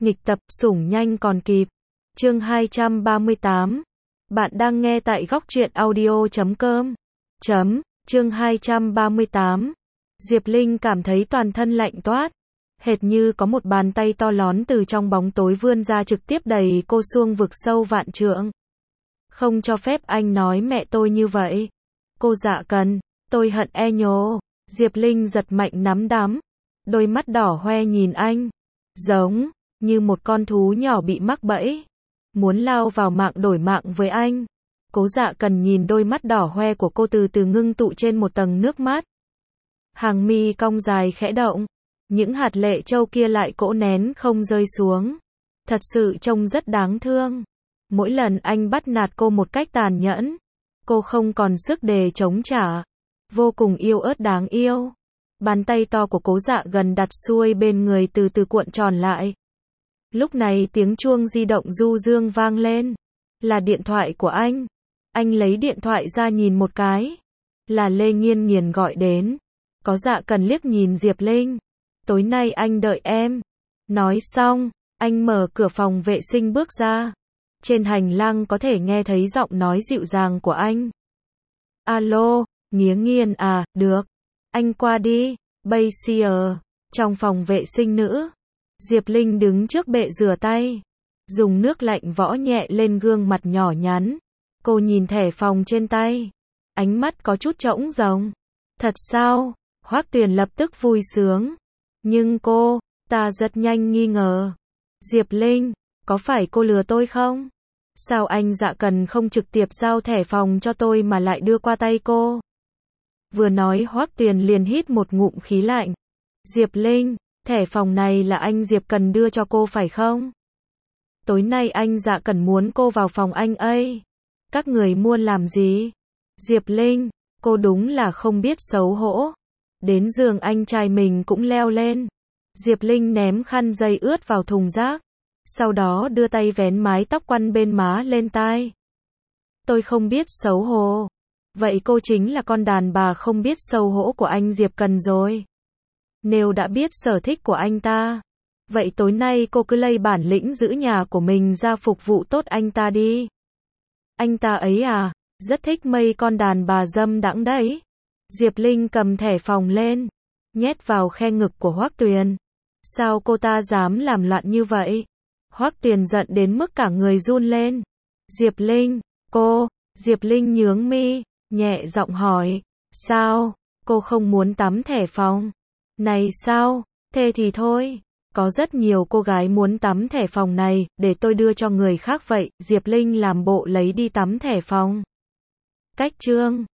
Nghịch tập, sủng nhanh còn kịp. Chương 238. Bạn đang nghe tại góc truyện audio.com. Chương 238. Diệp Linh cảm thấy toàn thân lạnh toát. Hệt như có một bàn tay to lón từ trong bóng tối vươn ra trực tiếp đẩy cô xuông vực sâu vạn trượng. Không cho phép anh nói mẹ tôi như vậy. Cô Dạ Cần, tôi hận e nhố. Diệp Linh giật mạnh nắm đấm. Đôi mắt đỏ hoe nhìn anh. Giống như một con thú nhỏ bị mắc bẫy. Muốn lao vào mạng đổi mạng với anh. Cố Dạ Cần nhìn đôi mắt đỏ hoe của cô từ từ ngưng tụ trên một tầng nước mắt. Hàng mi cong dài khẽ động. Những hạt lệ trâu kia lại cỗ nén không rơi xuống. Thật sự trông rất đáng thương. Mỗi lần anh bắt nạt cô một cách tàn nhẫn, cô không còn sức để chống trả. Vô cùng yêu ớt đáng yêu. Bàn tay to của Cố Dạ Gần đặt xuôi bên người từ từ cuộn tròn lại. Lúc này tiếng chuông di động du dương vang lên. Là điện thoại của anh. Anh lấy điện thoại ra nhìn một cái. Là Lê Nghiên Nghiền gọi đến. Có Dạ Cần liếc nhìn Diệp Linh. Tối nay anh đợi em. Nói xong, anh mở cửa phòng vệ sinh bước ra. Trên hành lang có thể nghe thấy giọng nói dịu dàng của anh. Alo, Nghiến Nghiên à, được. Anh qua đi. Bây giờ, trong phòng vệ sinh nữ, Diệp Linh đứng trước bệ rửa tay. Dùng nước lạnh võ nhẹ lên gương mặt nhỏ nhắn. Cô nhìn thẻ phòng trên tay. Ánh mắt có chút trống rỗng. Thật sao? Hoắc Tuyền lập tức vui sướng. Nhưng ta rất nhanh nghi ngờ. Diệp Linh, có phải cô lừa tôi không? Sao anh Dạ Cần không trực tiếp giao thẻ phòng cho tôi mà lại đưa qua tay cô? Vừa nói Hoắc Tuyền liền hít một ngụm khí lạnh. Diệp Linh, thẻ phòng này là anh Diệp Cần đưa cho cô phải không? Tối nay anh Dạ Cần muốn cô vào phòng anh ấy. Các người muốn làm gì? Diệp Linh, cô đúng là không biết xấu hổ. Đến giường anh trai mình cũng leo lên. Diệp Linh ném khăn giấy ướt vào thùng rác. Sau đó đưa tay vén mái tóc quăn bên má lên tai. Tôi không biết xấu hổ. Vậy cô chính là con đàn bà không biết xấu hổ của anh Diệp Cần rồi. Nếu đã biết sở thích của anh ta, vậy tối nay cô cứ lây bản lĩnh giữ nhà của mình ra phục vụ tốt anh ta đi. Anh ta ấy à, rất thích mây con đàn bà dâm đãng đấy. Diệp Linh cầm thẻ phòng lên, nhét vào khe ngực của Hoắc Tuyền. Sao cô ta dám làm loạn như vậy? Hoắc Tuyền giận đến mức cả người run lên. Diệp Linh, Diệp Linh nhướng mi, nhẹ giọng hỏi, sao, cô không muốn tắm thẻ phòng? Này sao, thế thì thôi, có rất nhiều cô gái muốn tắm thẻ phòng này, để tôi đưa cho người khác vậy. Diệp Linh làm bộ lấy đi tắm thẻ phòng. Cách chương